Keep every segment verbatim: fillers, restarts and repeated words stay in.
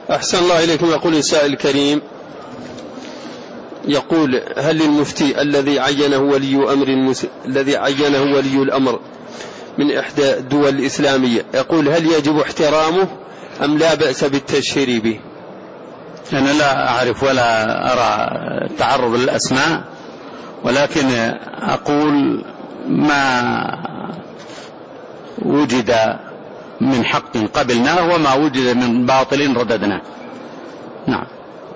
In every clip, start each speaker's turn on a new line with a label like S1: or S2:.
S1: أحسن الله إليكم. يقول السائل الكريم، يقول: هل المفتي الذي عينه ولي أمر المس... الذي عينه ولي الأمر من إحدى الدول الإسلامية، يقول: هل يجب احترامه أم لا بأس بالتشهير به؟
S2: أنا لا أعرف ولا أرى تعرض للأسماء، ولكن أقول ما وجد من حق قبلناه وما وجد من باطل رددناه. نعم.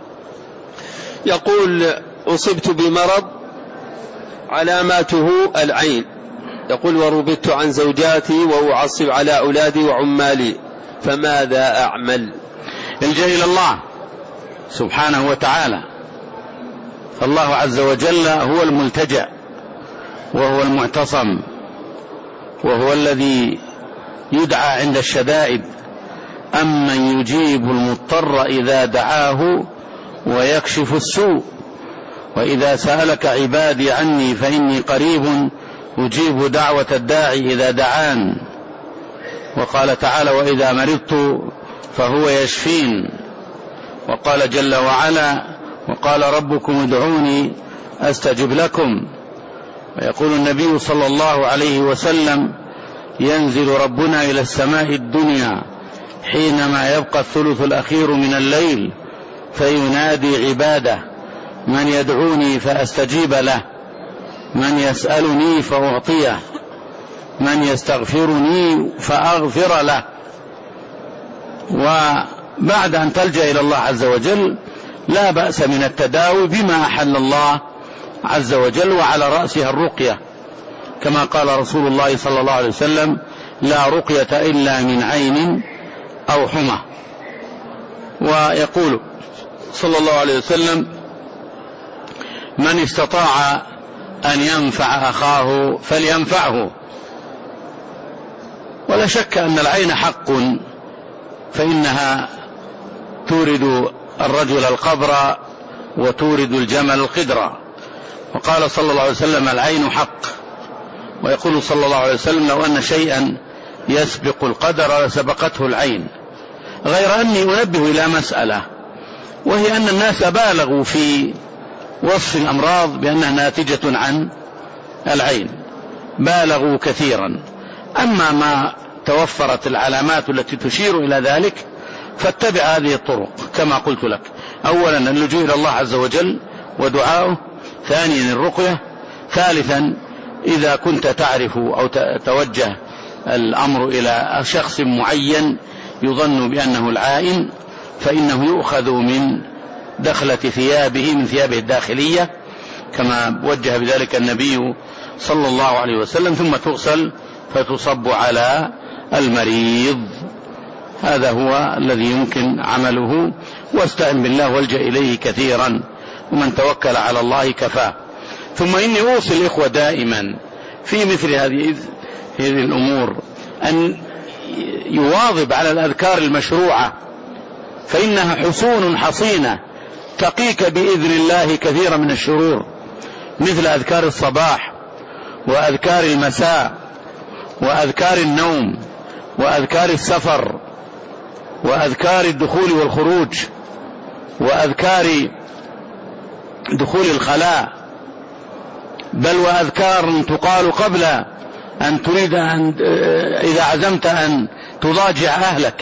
S1: يقول: أصبت بمرض علاماته العين، يقول: وربطت عن زوجاتي وأعصب على أولادي وعمالي، فماذا أعمل؟
S2: الجأ إلى الله سبحانه وتعالى، فالله عز وجل هو الملتجأ وهو المعتصم، وهو الذي يدعى عند الشدائد: أمن يجيب المضطر إذا دعاه ويكشف السوء، وإذا سألك عبادي عني فإني قريب أجيب دعوة الداعي إذا دعان. وقال تعالى: وإذا مرضت فهو يشفين. وقال جل وعلا: وقال ربكم ادعوني أستجب لكم. ويقول النبي صلى الله عليه وسلم: ينزل ربنا إلى السماء الدنيا حينما يبقى الثلث الأخير من الليل فينادي عباده: من يدعوني فأستجيب له، من يسألني فأعطيه، من يستغفرني فأغفر له. وبعد أن تلجأ إلى الله عز وجل لا بأس من التداوي بما أحل الله عز وجل، وعلى رأسها الرقية، كما قال رسول الله صلى الله عليه وسلم: لا رقية إلا من عين أو حمى. ويقول صلى الله عليه وسلم: من استطاع أن ينفع أخاه فلينفعه. ولا شك أن العين حق، فإنها تورد الرجل القبر وتورد الجمل القدر. وقال صلى الله عليه وسلم: العين حق. ويقول صلى الله عليه وسلم: لو أن شيئا يسبق القدر لسبقته العين. غير أني أنبه إلى مسألة، وهي أن الناس بالغوا في وصف الأمراض بأنها ناتجة عن العين، بالغوا كثيرا. أما ما توفرت العلامات التي تشير إلى ذلك فاتبع هذه الطرق كما قلت لك: أولا اللجوء إلى الله عز وجل ودعاؤه، ثانيا الرقية، ثالثا إذا كنت تعرف أو توجه الأمر إلى شخص معين يظن بأنه العائن فإنه يؤخذ من دخلة ثيابه، من ثيابه الداخلية، كما وجه بذلك النبي صلى الله عليه وسلم، ثم تغسل فتصب على المريض. هذا هو الذي يمكن عمله، واستعن بالله والجأ إليه كثيرا، ومن توكل على الله كفاه. ثم إني أوصي الإخوة دائما في مثل هذه هذه الأمور أن يواظب على الأذكار المشروعة، فإنها حصون حصينة تقيك بإذن الله كثيرا من الشرور، مثل أذكار الصباح وأذكار المساء وأذكار النوم وأذكار السفر وأذكار الدخول والخروج وأذكار دخول الخلاء، بل وأذكار تقال قبل أن تريد أن إذا عزمت أن تضاجع أهلك.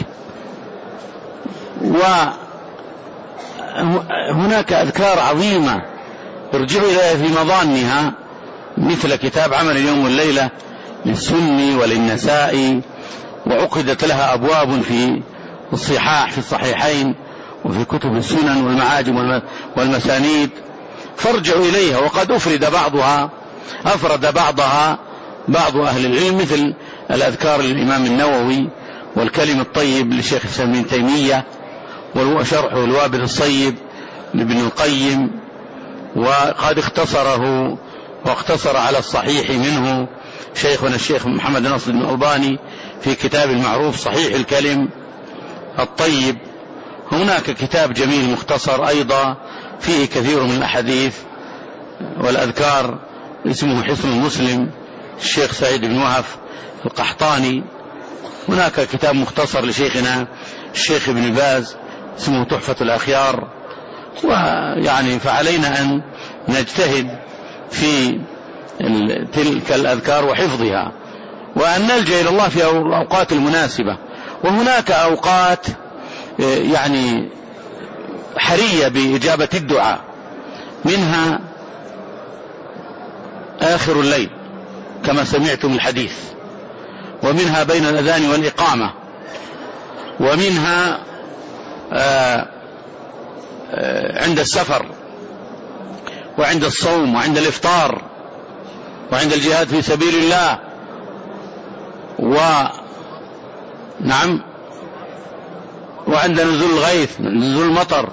S2: وهناك أذكار عظيمة ارجعوا إليها في مظانها، مثل كتاب عمل اليوم والليلة للسني وللنسائي، وعقدت لها أبواب في الصحاح في الصحيحين وفي كتب السنن والمعاجم والمسانيد، فارجعوا إليها. وقد أفرد بعضها أفرد بعضها بعض أهل العلم، مثل الأذكار للإمام النووي والكلم الطيب للشيخ الإسلام ابن تيمية وشرحه الوابل الصيب لابن القيم، وقد اختصره واقتصر على الصحيح منه شيخنا الشيخ محمد ناصر بن الألباني في كتاب المعروف صحيح الكلم الطيب. هناك كتاب جميل مختصر أيضا فيه كثير من الأحاديث والأذكار اسمه حصن المسلم الشيخ سعيد بن وهف القحطاني. هناك كتاب مختصر لشيخنا الشيخ ابن باز اسمه تحفة الأخيار. ويعني فعلينا أن نجتهد في تلك الأذكار وحفظها، وأن نلجأ إلى الله في الأوقات المناسبة. وهناك أوقات يعني حرية بإجابة الدعاء، منها آخر الليل كما سمعتم الحديث، ومنها بين الأذان والإقامة، ومنها آآ آآ عند السفر، وعند الصوم، وعند الإفطار، وعند الجهاد في سبيل الله، ونعم وعند نزول الغيث، نزول المطر،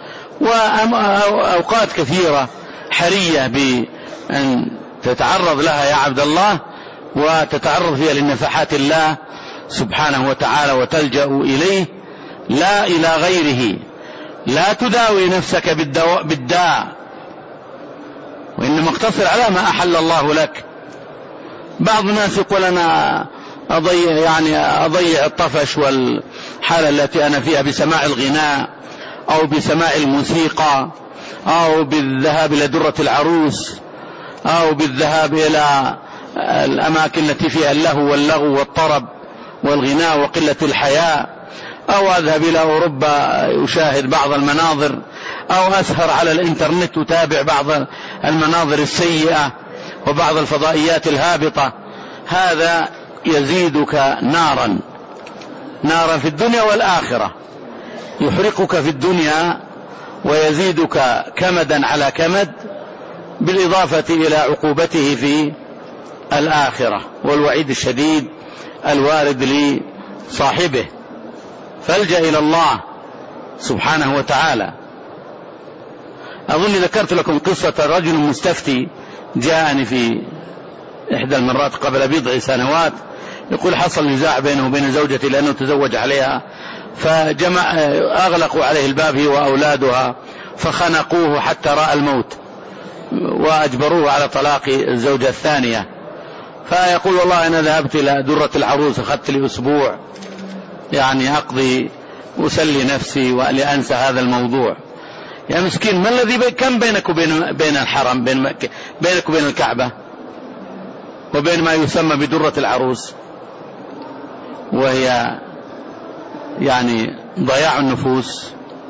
S2: وأوقات كثيرة حرية بأن تتعرض لها يا عبد الله، وتتعرض فيها لنفحات الله سبحانه وتعالى، وتلجأ إليه لا إلى غيره. لا تداوي نفسك بالداء، وإنما اقتصر على ما أحل الله لك. بعض الناس يقول أنا أضيع يعني أضيع الطفش والحالة التي أنا فيها بسماع الغناء أو بسماع الموسيقى أو بالذهاب إلى درة العروس أو بالذهاب إلى الأماكن التي فيها اللهو واللغو والطرب والغناء وقلة الحياء، أو أذهب إلى أوروبا أشاهد بعض المناظر، أو أسهر على الإنترنت أتابع بعض المناظر السيئة وبعض الفضائيات الهابطة. هذا يزيدك نارا نارا في الدنيا والآخرة، يحرقك في الدنيا ويزيدك كمدا على كمد، بالإضافة إلى عقوبته في الآخرة والوعيد الشديد الوارد لصاحبه. فالجأ إلى الله سبحانه وتعالى. أظن ذكرت لكم قصة رجل مستفتي جاءني في إحدى المرات قبل بضع سنوات، يقول حصل نزاع بينه وبين زوجته لأنه تزوج عليها، فجمع أغلقوا عليه الباب هي وأولادها، فخنقوه حتى رأى الموت، وأجبروه على طلاق الزوجة الثانية. فيقول والله أنا ذهبت إلى درة العروس، أخذت لي أسبوع يعني أقضي أسلي نفسي ولأنسى هذا الموضوع. يا مسكين، ما الذي بي كم بينك وبين بين الحرم، بين بينك وبين الكعبة، وبين ما يسمى بدرة العروس، وهي يعني ضياع النفوس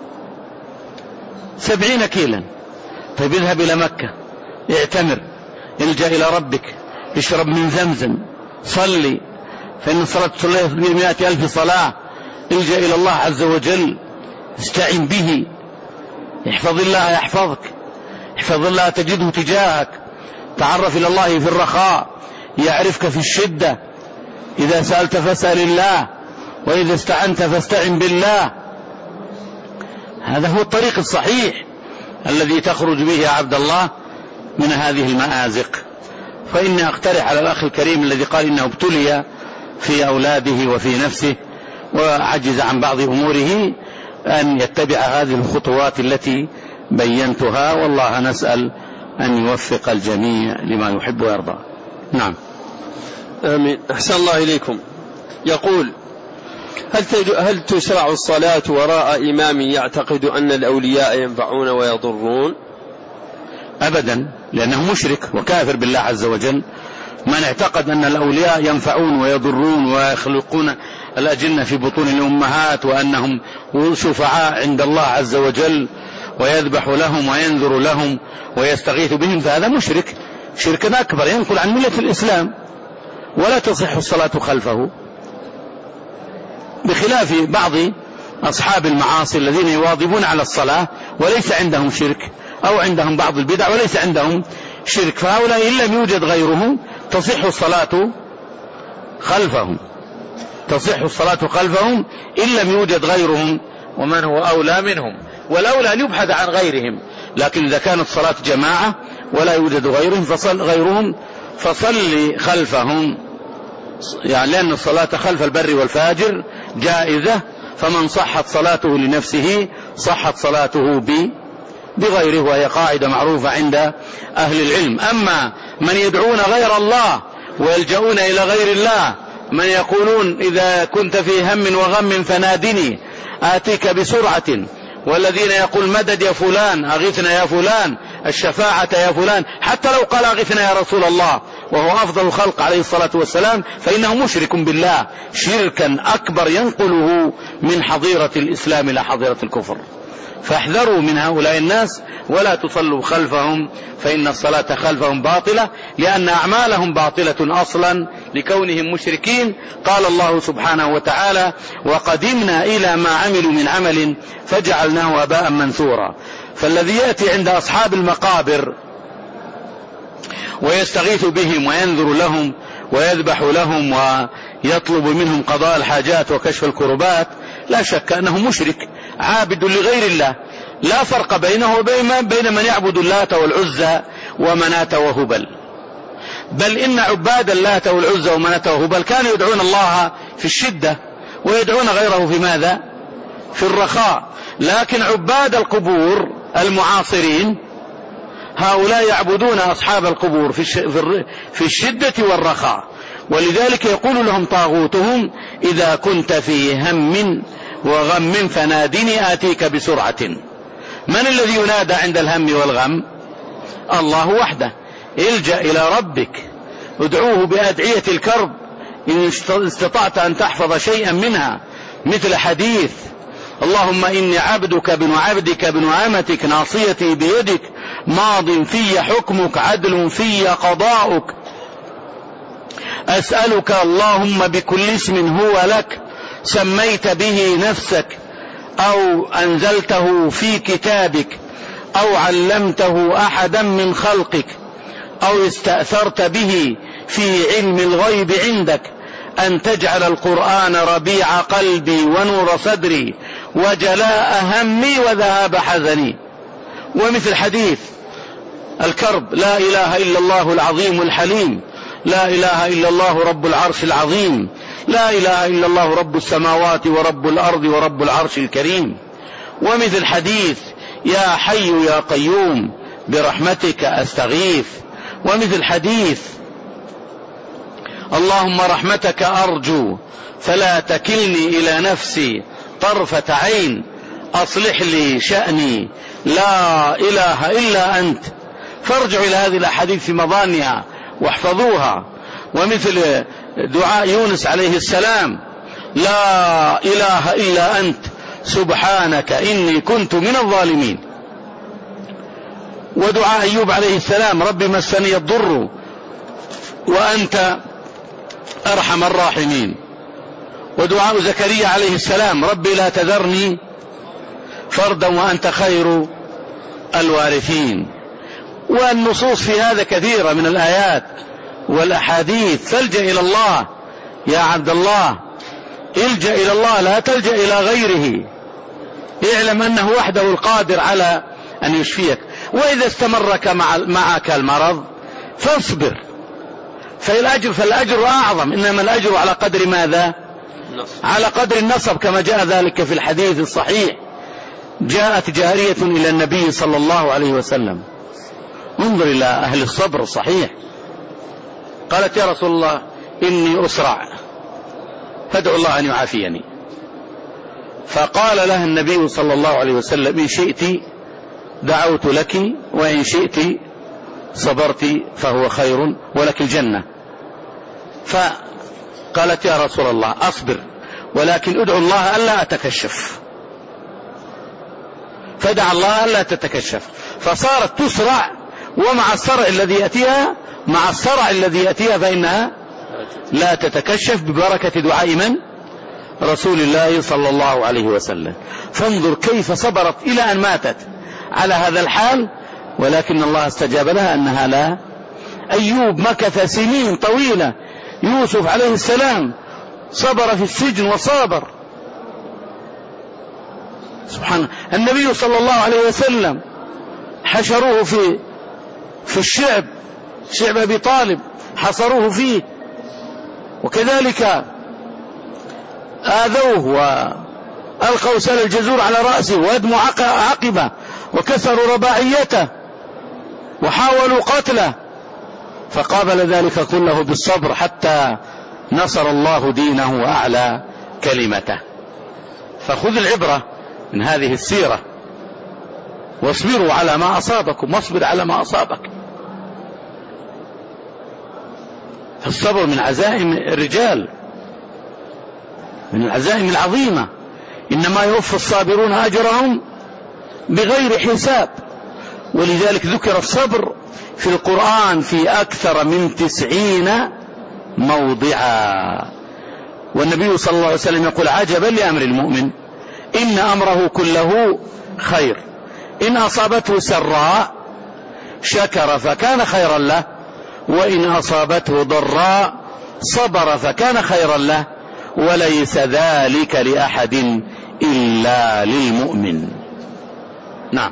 S2: سبعين كيلا. طيب اذهب إلى مكة، اعتمر، الجأ إلى ربك، اشرب من زمزم، صلي، فإن الصلاة تصلي بمئة ألف صلاة، الجأ إلى الله عز وجل، استعن به، احفظ الله يحفظك، احفظ الله تجده تجاهك، تعرف إلى الله في الرخاء يعرفك في الشدة، إذا سألت فاسأل الله، وإذا استعنت فاستعن بالله. هذا هو الطريق الصحيح الذي تخرج به يا عبد الله من هذه المآزق. فإني أقترح على الأخ الكريم الذي قال إنه ابتلي في أولاده وفي نفسه وعجز عن بعض أموره أن يتبع هذه الخطوات التي بينتها، والله نسأل أن يوفق الجميع لما يحب ويرضى. نعم.
S1: آمين. أحسن الله إليكم. يقول: هل هل تشرع الصلاة وراء إمام يعتقد أن الأولياء ينفعون ويضرون؟
S2: أبدا، لأنه مشرك وكافر بالله عز وجل. من اعتقد أن الأولياء ينفعون ويضرون ويخلقون الأجنة في بطون الأمهات وأنهم شفعاء عند الله عز وجل ويذبح لهم وينذر لهم ويستغيث بهم، فهذا مشرك شركا أكبر ينقل عن ملة الإسلام، ولا تصح الصلاة خلفه، بخلاف بعض أصحاب المعاصي الذين يواظبون على الصلاة وليس عندهم شرك، أو عندهم بعض البدع وليس عندهم شرك، فهؤلاء إن لم يوجد غيرهم تصح الصلاة خلفهم، تصح الصلاة خلفهم إن لم يوجد غيرهم، ومن هو أولى منهم، والأولى أن يبحث عن غيرهم. لكن إذا كانت صلاة جماعة ولا يوجد غيرهم فصل غيرهم فصل خلفهم، يعني لأن الصلاة خلف البر والفاجر جائزة، فمن صحت صلاته لنفسه صحت صلاته بغيره، وهي قاعدة معروفة عند أهل العلم. أما من يدعون غير الله ويلجؤون إلى غير الله، من يقولون إذا كنت في هم وغم فنادني، آتيك بسرعة، والذين يقول مدد يا فلان، أغثنا يا فلان، الشفاعة يا فلان، حتى لو قال أغثنا يا رسول الله وهو أفضل الخلق عليه الصلاة والسلام فإنه مشرك بالله شركا أكبر ينقله من حظيرة الإسلام إلى حظيرة الكفر. فاحذروا من هؤلاء الناس ولا تصلوا خلفهم، فإن الصلاة خلفهم باطلة، لأن أعمالهم باطلة أصلا لكونهم مشركين. قال الله سبحانه وتعالى: وقدمنا إلى ما عملوا من عمل فجعلناه هباء منثورا. فالذي يأتي عند أصحاب المقابر ويستغيث بهم وينذر لهم ويذبح لهم ويطلب منهم قضاء الحاجات وكشف الكربات لا شك أنه مشرك عابد لغير الله، لا فرق بينه وبين من يعبد اللات والعزى ومناة وهبل. بل إن عباد اللات والعزى ومناة وهبل كانوا يدعون الله في الشدة ويدعون غيره في ماذا؟ في الرخاء. لكن عباد القبور المعاصرين هؤلاء يعبدون أصحاب القبور في الشدة والرخاء، ولذلك يقول لهم طاغوتهم: إذا كنت في هم وغم فنادني آتيك بسرعة. من الذي ينادى عند الهم والغم؟ الله وحده. الجأ إلى ربك، ادعوه بأدعية الكرب إن استطعت أن تحفظ شيئا منها، مثل حديث: اللهم إني عبدك بن عبدك بن أمتك ناصيتي بيدك ماض في حكمك عدل في قضاؤك، أسألك اللهم بكل اسم هو لك سميت به نفسك أو أنزلته في كتابك أو علمته أحدا من خلقك أو استأثرت به في علم الغيب عندك أن تجعل القرآن ربيع قلبي ونور صدري وجلاء همي وذهاب حزني. ومثل حديث الكرب: لا إله إلا الله العظيم الحليم، لا إله إلا الله رب العرش العظيم، لا إله إلا الله رب السماوات ورب الأرض ورب العرش الكريم. ومثل حديث: يا حي يا قيوم برحمتك أستغيث. ومثل حديث: اللهم رحمتك أرجو فلا تكلني إلى نفسي طرفة عين، أصلح لي شأني لا إله إلا أنت. فارجعوا إلى هذه الأحاديث في مضانها واحفظوها. ومثل دعاء يونس عليه السلام: لا إله إلا أنت سبحانك إني كنت من الظالمين. ودعاء أيوب عليه السلام: رب مسني الضر وأنت أرحم الراحمين. ودعاء زكريا عليه السلام: ربي لا تذرني فردا وأنت خير الوارثين. والنصوص في هذا كثيرة من الآيات والأحاديث. فالجأ إلى الله يا عبد الله، الجأ إلى الله لا تلجأ إلى غيره. اعلم أنه وحده القادر على أن يشفيك. وإذا استمرك مع معك المرض فاصبر، فالأجر فالأجر أعظم، إنما الأجر على قدر ماذا؟ على قدر النصب، كما جاء ذلك في الحديث الصحيح. جاءت جارية إلى النبي صلى الله عليه وسلم، انظر إلى أهل الصبر الصحيح، قالت: يا رسول الله إني أسرع فادعو الله أن يعافيني. فقال لها النبي صلى الله عليه وسلم: إن شئت دعوت لك وإن شئت صبرت فهو خير ولك الجنة. فقالت: يا رسول الله أصبر ولكن ادعو الله ألا أتكشف. فدعا الله ألا تتكشف، فصارت تسرع، ومع السرع الذي يأتيها مع السرع الذي يأتيها فإنها لا تتكشف ببركة دعاء من؟ رسول الله صلى الله عليه وسلم. فانظر كيف صبرت إلى أن ماتت على هذا الحال، ولكن الله استجاب لها أنها لا. أيوب مكث سنين طويلة، يوسف عليه السلام صبر في السجن وصابر. سبحان النبي صلى الله عليه وسلم حشروه في في الشعب، شعب أبي طالب حصروه فيه، وكذلك آذوه وألقوا سل الجزور على رأسه وأدموا عقبه وكسروا رباعيته وحاولوا قتله، فقابل ذلك كله بالصبر حتى نصر الله دينه وأعلى كلمته. فخذ العبرة من هذه السيرة، واصبروا على ما أصابكم واصبر على ما أصابك. فالصبر من عزائم الرجال، من العزائم العظيمة. إنما يوفى الصابرون أجرهم بغير حساب. ولذلك ذكر الصبر في القرآن في أكثر من تسعين موضعا. والنبي صلى الله عليه وسلم يقول: عجبا لأمر المؤمن إن أمره كله خير، إن أصابته سراء شكر فكان خيرا له، وإن أصابته ضراء صبر فكان خيرا له، وليس ذلك لأحد إلا للمؤمن. نعم.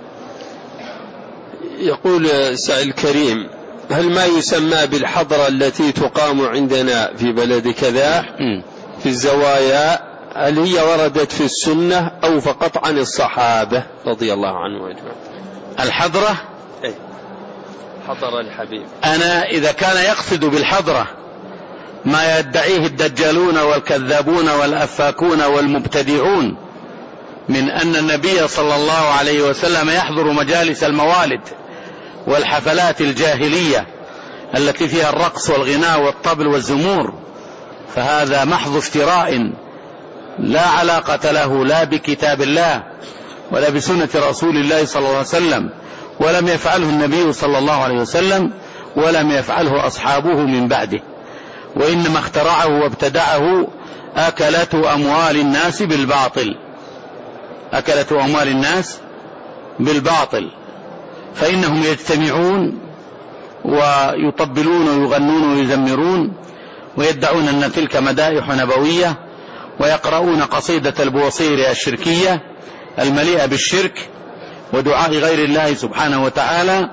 S1: يقول سائل الكريم: هل ما يسمى بالحضرة التي تقام عندنا في بلد كذا في الزوايا هل هي وردت في السنة أو فقط عن الصحابة رضي الله عنهم أجمعين؟
S2: الحضرة
S1: إيه؟ حضر الحبيب.
S2: أنا إذا كان يقصد بالحضرة ما يدعيه الدجالون والكذابون والأفاكون والمبتدعون من أن النبي صلى الله عليه وسلم يحضر مجالس الموالد والحفلات الجاهلية التي فيها الرقص والغناء والطبل والزمور، فهذا محض افتراء لا علاقة له لا بكتاب الله ولا بسنة رسول الله صلى الله عليه وسلم، ولم يفعله النبي صلى الله عليه وسلم ولم يفعله أصحابه من بعده، وإنما اخترعه وابتدعه أكلة أموال الناس بالباطل، أكلة أموال الناس بالباطل. فإنهم يجتمعون ويطبلون ويغنون ويزمرون ويدعون أن تلك مدائح نبوية، ويقرؤون قصيدة البوصير الشركية المليئة بالشرك ودعاء غير الله سبحانه وتعالى،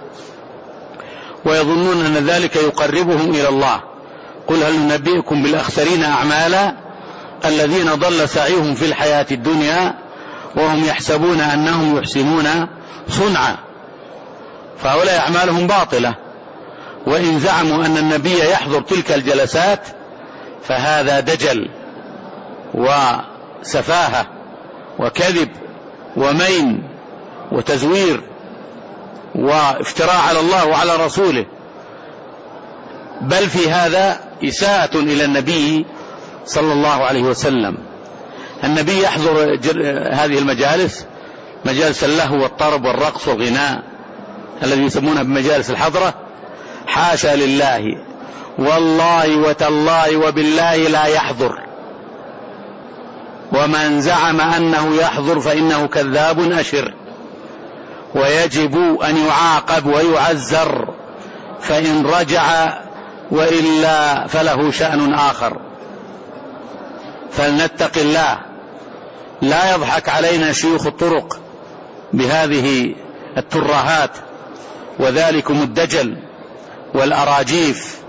S2: ويظنون أن ذلك يقربهم إلى الله. قل هل ننبئكم بالأخسرين أعمالا الذين ضل سعيهم في الحياة الدنيا وهم يحسبون أنهم يحسنون صنعا. فهؤلاء أعمالهم باطلة، وإن زعموا أن النبي يحضر تلك الجلسات فهذا دجل وسفاهة وكذب ومين وتزوير وافتراء على الله وعلى رسوله، بل في هذا إساءة إلى النبي صلى الله عليه وسلم. النبي يحضر هذه المجالس، مجالس اللهو والطرب والرقص والغناء الذي يسمونها بمجالس الحضرة، حاشا لله والله وتالله وبالله لا يحضر، ومن زعم أنه يحضر فإنه كذاب أشر، ويجب أن يعاقب ويعزر فإن رجع، وإلا فله شأن آخر. فلنتق الله، لا يضحك علينا شيوخ الطرق بهذه الترهات وذلكم الدجل والأراجيف،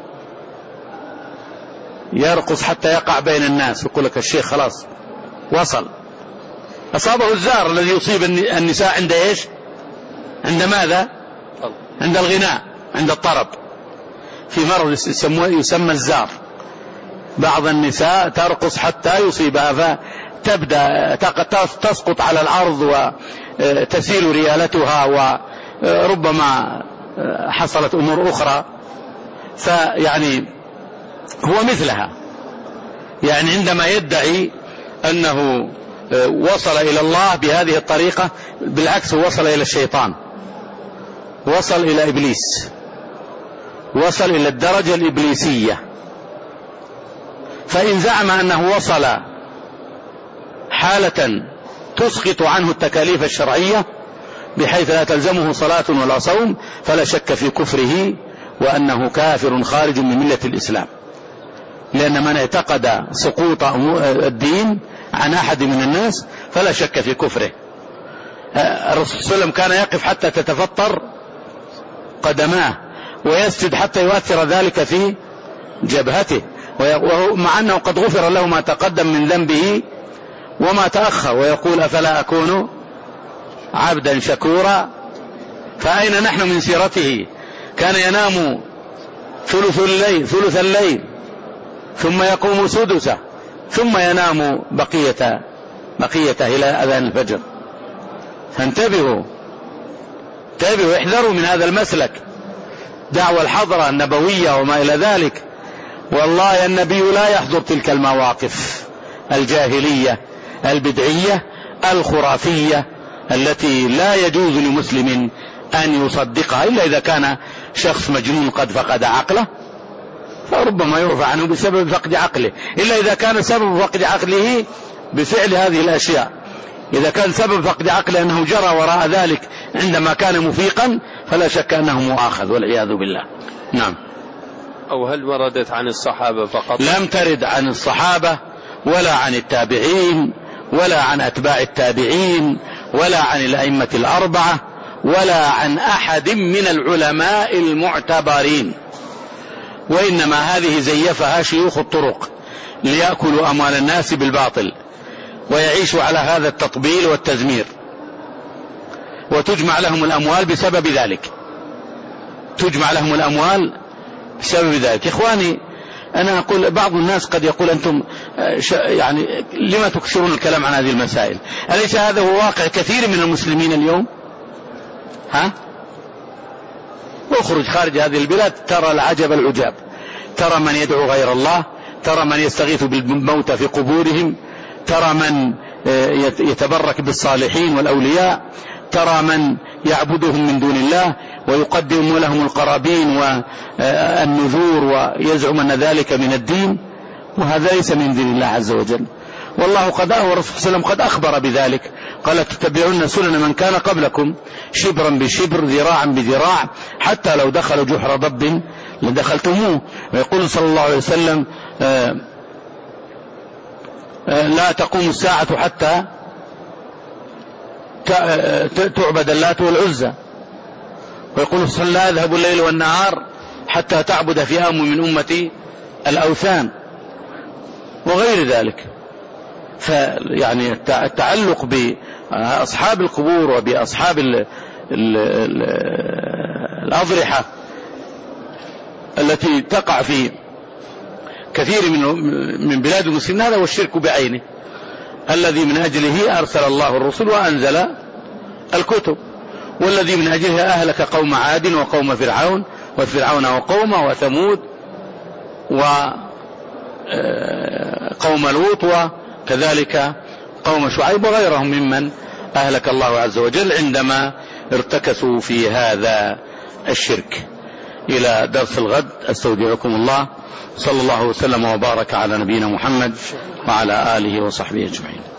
S2: يرقص حتى يقع بين الناس، يقول لك الشيخ خلاص وصل. أصابه الزار الذي يصيب النساء عند إيش؟ عند ماذا؟ عند الغناء، عند الطرب، في مرض يسمى الزار. بعض النساء ترقص حتى يصيبها فتبدأ تسقط على الأرض وتسيل ريالتها، وربما حصلت أمور أخرى. فيعني هو مثلها، يعني عندما يدعي أنه وصل إلى الله بهذه الطريقة، بالعكس وصل إلى الشيطان، وصل إلى إبليس، وصل إلى الدرجة الإبليسية. فإن زعم أنه وصل حالة تسقط عنه التكاليف الشرعية بحيث لا تلزمه صلاة ولا صوم، فلا شك في كفره وأنه كافر خارج من ملة الإسلام، لأن من اعتقد سقوط الدين عن أحد من الناس فلا شك في كفره. الرسول صلى الله عليه وسلم كان يقف حتى تتفطر قدماه، ويسجد حتى يؤثر ذلك في جبهته، مع أنه قد غفر له ما تقدم من ذنبه وما تأخر، ويقول أفلا أكون عبدا شكورا. فأين نحن من سيرته؟ كان ينام ثلث الليل ثلث الليل ثم يقوم سدسه ثم ينام بقية بقيته إلى أذان الفجر. فانتبهوا انتبهوا احذروا من هذا المسلك، دعوى الحضرة النبوية وما إلى ذلك. والله النبي لا يحضر تلك المواقف الجاهلية البدعية الخرافية التي لا يجوز لمسلم أن يصدقها إلا إذا كان شخص مجنون قد فقد عقله، فربما يرفع عنه بسبب فقد عقله، إلا إذا كان سبب فقد عقله بفعل هذه الأشياء. إذا كان سبب فقد عقله أنه جرى وراء ذلك عندما كان مفيقا فلا شك أنه مؤاخذ والعياذ بالله. نعم.
S1: أو هل وردت عن الصحابة فقط؟
S2: لم ترد عن الصحابة ولا عن التابعين ولا عن أتباع التابعين ولا عن الأئمة الأربعة ولا عن أحد من العلماء المعتبرين، وإنما هذه زيفها شيوخ الطرق ليأكلوا أموال الناس بالباطل ويعيشوا على هذا التطبيل والتزمير، وتجمع لهم الأموال بسبب ذلك تجمع لهم الأموال بسبب ذلك. إخواني، أنا أقول بعض الناس قد يقول أنتم يعني لما تكثرون الكلام عن هذه المسائل؟ أليس هذا هو واقع كثير من المسلمين اليوم؟ ها؟ واخرج خارج هذه البلاد ترى العجب العجاب، ترى من يدعو غير الله، ترى من يستغيث بالموتى في قبورهم، ترى من يتبرك بالصالحين والأولياء، ترى من يعبدهم من دون الله ويقدم لهم القرابين والنذور ويزعم أن ذلك من الدين، وهذا ليس من دين الله عز وجل. والله قد أخبر الرسول صلى الله عليه وسلم قد أخبر بذلك، قال تتبعون سنن من كان قبلكم شبرا بشبر ذراعا بذراع حتى لو دخلوا جحر ضب لدخلتموه. ويقول صلى الله عليه وسلم آآ آآ لا تقوم الساعة حتى تعبد اللات والعزى. ويقول صلى الله عليه وسلم لا يذهب الليل والنهار حتى تعبد فئام من أمتي الأوثان وغير ذلك. فيعني التعلق بأصحاب القبور وبأصحاب ال ال ال الأضرحة التي تقع في كثير من من بلاد المسلمين هذا هو الشرك بعينه الذي من أجله أرسل الله الرسل وأنزل الكتب، والذي من أجله أهلك قوم عاد وقوم فرعون وفرعون وقومه وثمود وقوم لوط وكذلك قوم شعيب وغيرهم ممن أهلك الله عز وجل عندما ارتكسوا في هذا الشرك. إلى درس الغد أستودعكم الله، صلى الله وسلم وبارك على نبينا محمد وعلى آله وصحبه أجمعين.